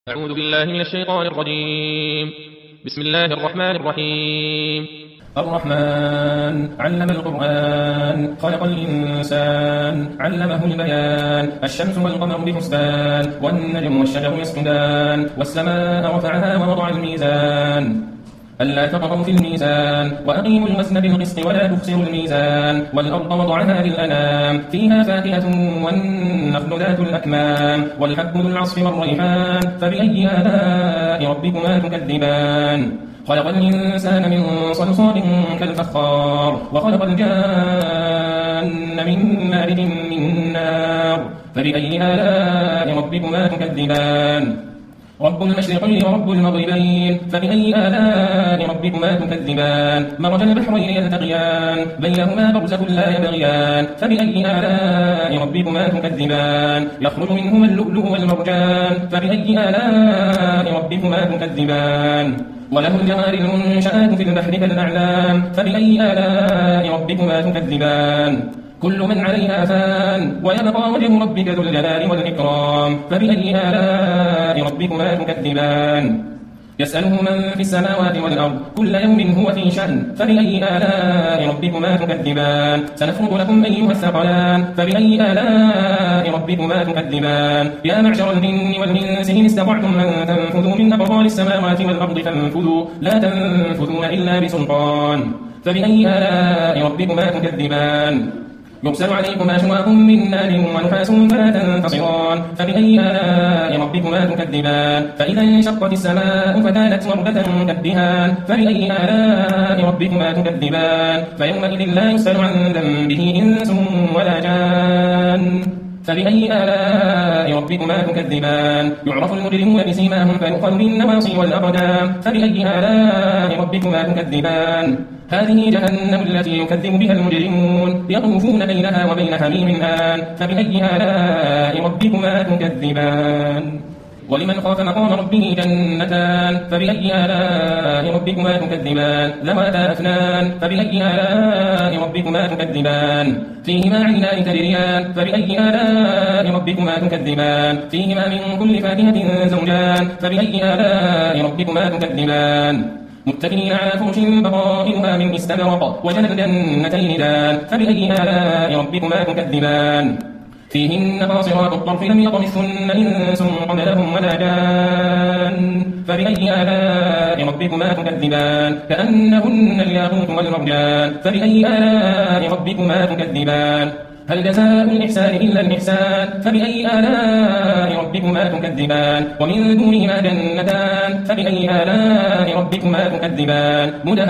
أعوذ بالله من الشيطان الرجيم. بسم الله الرحمن الرحيم. الرحمن علم القرآن خلق الإنسان علمه البيان الشمس والقمر بحسبان والنجم والشجر يسجدان والسماء رفعها ووضع الميزان ألا تطغوا في الميزان وأقيموا الوزن بالقسط ولا تخسروا الميزان والأرض وضعها للأنام فيها فاكهة والنخل ذات الأكمام والحب ذو العصف والريحان فبأي آلاء ربكما تكذبان خلق الإنسان من صلصال كالفخار وخلق الجان من مارج من نار فبأي آلاء ربكما تكذبان رب المشرقين ورب المغربين فبأي آلاء ربكما تكذبان مرج البحرين يلتقيان بينهما برزخ لا يبغيان فبأي آلاء ربكما تكذبان يخرج منهما اللؤلؤ والمرجان فبأي آلاء ربكما تكذبان وله الجوار المنشآت في البحر كالأعلام فبأي آلاء ربكما تكذبان كل من عليها فان ويبقى وجه ربك ذو الجلال والإكرام فبأي آلاء ربكما تكذبان يسأله من في السماوات والأرض كل يوم هو في شأن فبأي آلاء ربكما تكذبان سنفرغ لكم أيها الثقلان فبأي آلاء ربكما تكذبان يا معشر الجن والإنس إن استطعتم أن تنفذوا من أقطار السماوات والأرض فانفذوا لا تنفذون إلا بسلطان فبأي آلاء ربكما تكذبان يرسل عليكما شواظ من نار ونحاس فلا تنتصران فبأي آلاء ربكما تكذبان فإذا انشقت السماء فكانت وردة كالدهان فبأي آلاء ربكما تكذبان فيومئذ لا يسأل عن ذنبه إنس ولا جان فبأي آلاء ربكما تكذبان يعرف المجرمون بسيماهم فيؤخذ بالنواصي والأقدام فبأي آلاء ربكما تكذبان هذه جهنم التي يكذب بها المجرمون يطوفون بينها وبين حميم آن فبأي آلاء ربكما تكذبان ولمن خاف مقام ربه جنتان فبأي آلاء ربكما تكذبان ذواتا أفنان فبأي آلاء ربكما تكذبان فيهما عينان تجريان فبأي آلاء ربكما تكذبان فيهما من كل فاكهة زوجان فبأي آلاء ربكما تكذبان متكئين على فرش بطائنها من استبرق وجنى الجنتين دان فبأي آلاء ربكما تكذبان فيهن قاصرات الطرف لم يطمثهن إنس قبلهم ولا جان فبأي آلاء ربكما تكذبان كأنهن الياقوت والمرجان فبأي آلاء ربكما تكذبان هل جزاء الإحسان إلا الإحسان فبأي آلاء ربكما تكذبان ومن دونهما جنتان فبأي آلاء ربكما تكذبان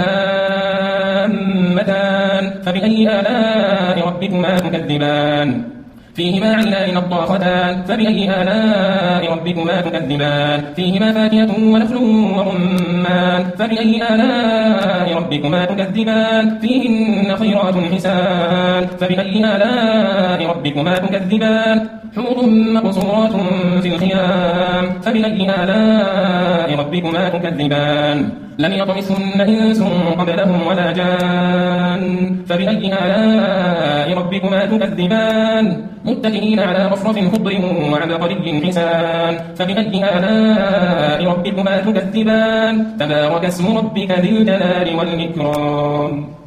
مدهامتان فبأي آلاء ربكما تكذبان فيهما عينان نضاختان فبأي آلاء ربكما تكذبان فيهما فاكهة ونخل ورمان فبأي آلاء ربكما تكذبان فيهن خيرات حسان فبأي آلاء ربكما تكذبان حور مقصورات في الخيام فبأي آلاء ربكما تكذبان لم يطمثهن إنس قبلهم ولا جان فبأي آلاء ربكما تكذبان متكئين على رفرف خضر وعبقري حسان فبأي آلاء ربكما تكذبان تبارك اسم ربك ذي الجلال والإكرام.